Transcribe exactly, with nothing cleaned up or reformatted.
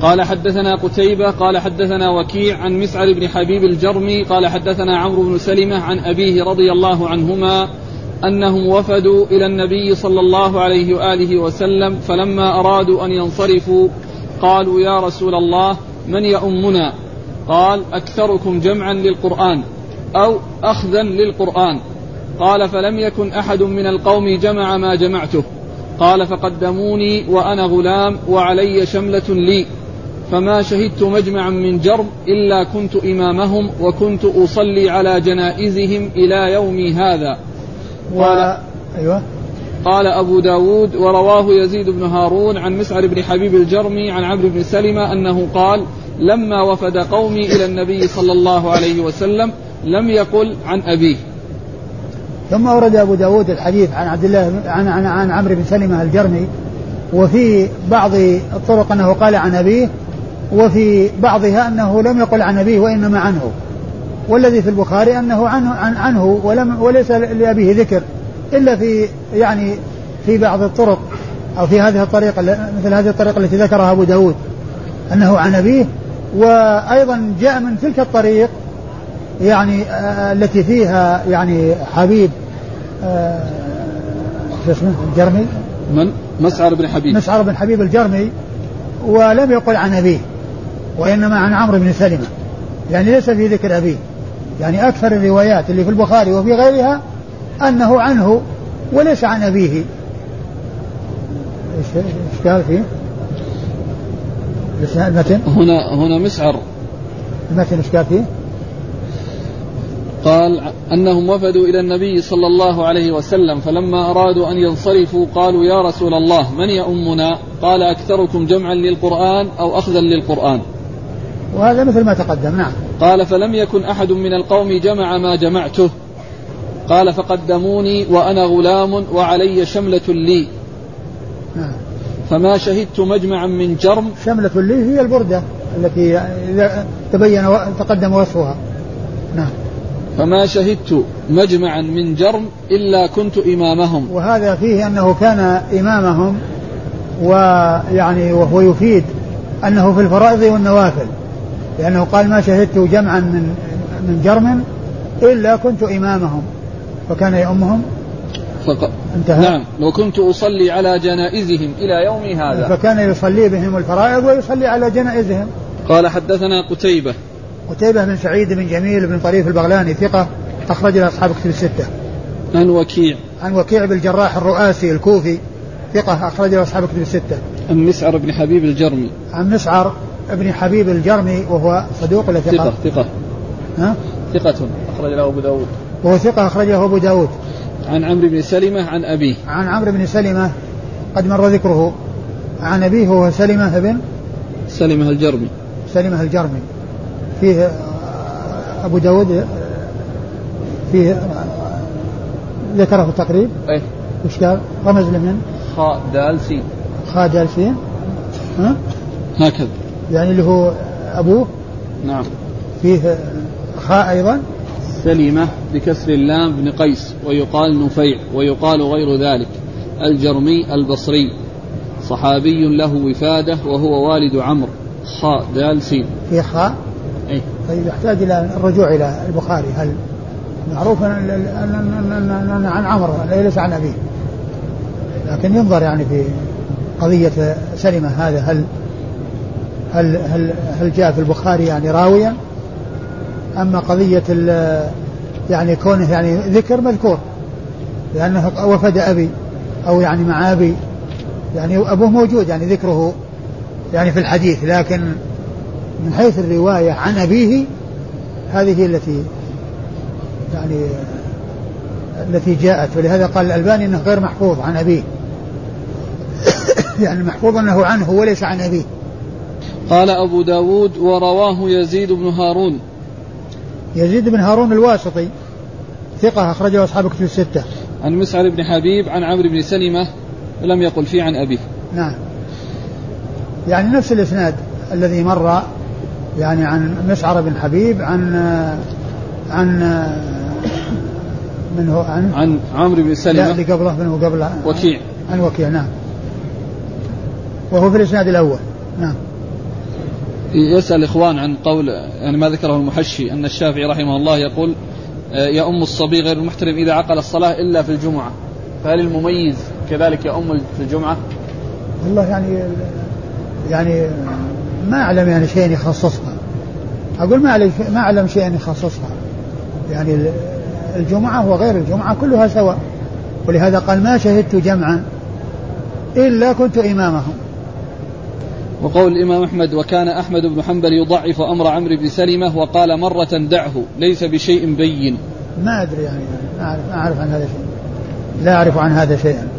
قال حدثنا قتيبة قال حدثنا وكيع عن مسعر بن حبيب الجرمي قال حدثنا عمرو بن سلمة عن أبيه رضي الله عنهما أنهم وفدوا إلى النبي صلى الله عليه وآله وسلم فلما أرادوا أن ينصرفوا قالوا يا رسول الله من يؤمنا؟ قال أكثركم جمعا للقرآن أو أخذا للقرآن. قال فلم يكن أحد من القوم جمع ما جمعته. قال فقدموني وأنا غلام وعلي شملة لي فما شهدت مجمعا من جرب إلا كنت إمامهم وكنت أصلي على جنائزهم إلى يومي هذا. قال, أيوة. قال أبو داود ورواه يزيد بن هارون عن مسعر بن حبيب الجرمي عن عمرو بن سلمة أنه قال لما وفد قومي إلى النبي صلى الله عليه وسلم لم يقل عن أبيه. ثم أورد أبو داود الحديث عن عبد الله عن, عن, عن عمرو بن سلمة الجرمي وفي بعض الطرق أنه قال عن أبيه وفي بعضها أنه لم يقل عن أبيه وإنما عنه. والذي في البخاري أنه عنه, عن عنه ولم وليس لأبيه ذكر إلا في يعني في بعض الطرق أو في هذه الطريقة مثل هذه الطريقة التي ذكرها أبو داود أنه عن أبيه. وأيضا جاء من تلك الطريق يعني آه التي فيها يعني حبيب آه اسمه الجرمي من مسعر بن حبيب مسعر بن حبيب الجرمي ولم يقل عن أبيه وإنما عن عمرو بن سلمة يعني ليس في ذكر أبيه. يعني أكثر الروايات اللي في البخاري وفي غيرها أنه عنه وليس عن أبيه. إيش قال فيه المتن هنا هنا مسعر المتن إيش قال فيه؟ قال أنهم وفدوا إلى النبي صلى الله عليه وسلم فلما أرادوا أن ينصرفوا قالوا يا رسول الله من يؤمنا؟ قال أكثركم جمعا للقرآن أو أخذا للقرآن. وهذا مثل ما تقدم. نعم. قال فلم يكن أحد من القوم جمع ما جمعته. قال فقدموني وأنا غلام وعلي شملة لي نعم. فما شهدت مجمعا من جرم. شملة لي هي البردة التي إذا تبين تقدم وصفها. نعم. فما شهدت مجمعا من جرم إلا كنت إمامهم. وهذا فيه أنه كان إمامهم ويعني وهو يفيد أنه في الفرائض والنوافل لأنه قال ما شهدت جمعا من من جرم إلا كنت إمامهم فكان يؤمهم فق... نعم وكنت أصلي على جنائزهم إلى يومي هذا فكان يصلي بهم الفرائض ويصلي على جنائزهم. قال حدثنا قتيبة قتيبة بن سعيد بن جميل بن طريف البغلاني ثقة أخرج له أصحاب كتب الستة. عن وكيع عن وكيع بالجراح الرؤاسي الكوفي ثقة أخرج له أصحاب كتب الستة. عن مسعر بن حبيب الجرمي عن مسعر بن حبيب الجرمي وهو صدوق ولا ثقة؟ ثقة ثقة ها؟ ثقة أخرج له أبو داود وهو ثقة أخرج له أبو داود. عن عمرو بن سلمة عن أبيه عن عمرو بن سلمة قد مر ذكره عن أبيه هو سلمة بن سلمة الجرمي سلمة الجرمي فيه أبو داود فيه ذكره في التقريب أيه وش قال رمز لمن خاء دال سين خاء دال سين ها هكذا يعني اللي هو أبوه. نعم. فيه خاء أيضا سلمة بكسر اللام بن قيس ويقال نفيع ويقال غير ذلك الجرمي البصري صحابي له وفادة وهو والد عمرو خاء دال سين. في خاء أي. طيب يحتاج إلى الرجوع إلى البخاري. هل معروف أن عن عمرو ليس عن أبيه لكن ينظر يعني في قضية سلمة هذا هل هل هل هل جاء في البخاري يعني راويا أما قضية يعني كونه يعني ذكر مذكور لأنه وفد أبي أو يعني مع أبي يعني أبوه موجود يعني ذكره يعني في الحديث لكن من حيث الرواية عن أبيه هذه التي يعني التي جاءت ولهذا قال الألباني أنه غير محفوظ عن أبيه يعني محفوظ أنه عنه وليس عن أبيه. قال أبو داود ورواه يزيد بن هارون يزيد بن هارون الواسطي ثقة أخرجه أصحاب كتب الستة. عن مسعر بن حبيب عن عمرو بن سلمة ولم يقل فيه عن أبيه. نعم يعني نفس الإسناد الذي مر يعني عن مسعر بن حبيب عن عن من هو عن عن عمرو بن سلمة لا اللي قبله من هو قبله وكيع عن وكيع. نعم وهو في الإسناد الأول. نعم. يسأل إخوان عن قول يعني ما ذكره المحشي أن الشافعي رحمه الله يقول يؤم الصبي غير المحترم إذا عقل الصلاة إلا في الجمعة، فهل المميز كذلك يؤم في الجمعة؟ والله يعني يعني ما أعلم يعني شيء يخصصها، أقول ما أعلم ما أعلم شيء يخصصها، يعني الجمعة وغير الجمعة كلها سواء، ولهذا قال ما شهدت جمعا إلا كنت إمامهم. وقول الإمام أحمد وكان أحمد بن حنبل يضعف أمر عمرو بن سلمة وقال مرة دعه ليس بشيء بين. ما أدري يعني ما أعرف, ما أعرف عن هذا شيء، لا أعرف عن هذا شيئا.